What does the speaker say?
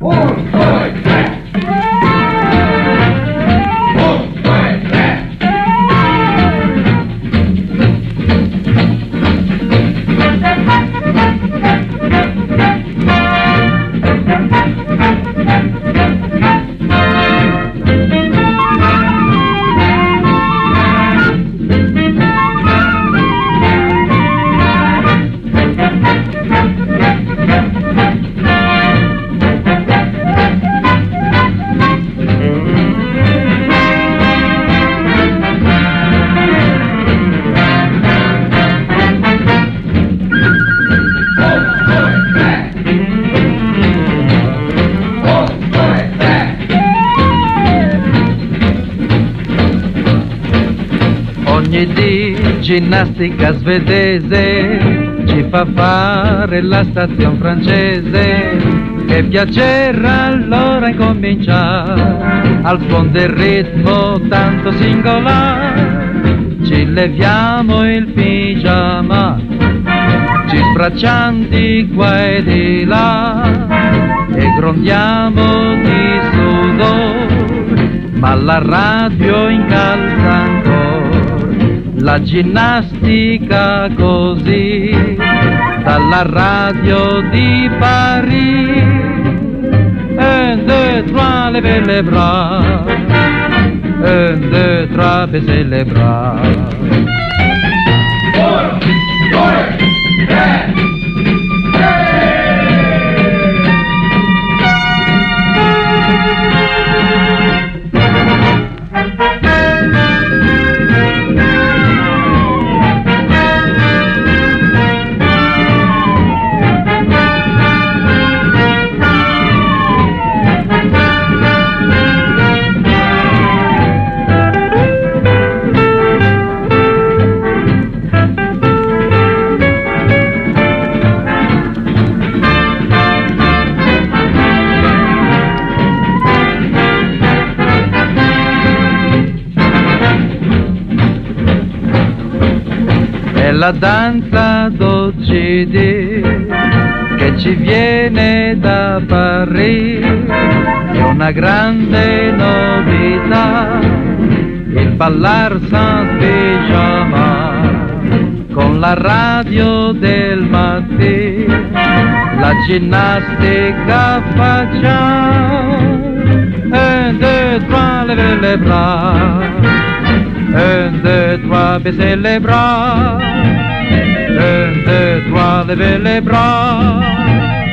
Ginnastica svedese ci fa fare la stazione francese. Che piacere allora incominciare al suon del ritmo tanto singolare. Ci leviamo il pigiama, ci sbracciamo di qua e di là e grondiamo di sudore, ma la radio incalza ancora. La ginnastica così, dalla radio di Paris. Un, deux, trois, levez les bras. Un, deux, trois, baissez les bras. Uno, due, tre. La danza d'oggi che ci viene da Parigi è una grande novità, il ballar sans pigiama con la radio del mattino, la ginnastica facciamo. Un, deux, trois, levez les bras. Un, deux, trois, baissez les bras. Un, deux, trois, levez les bras.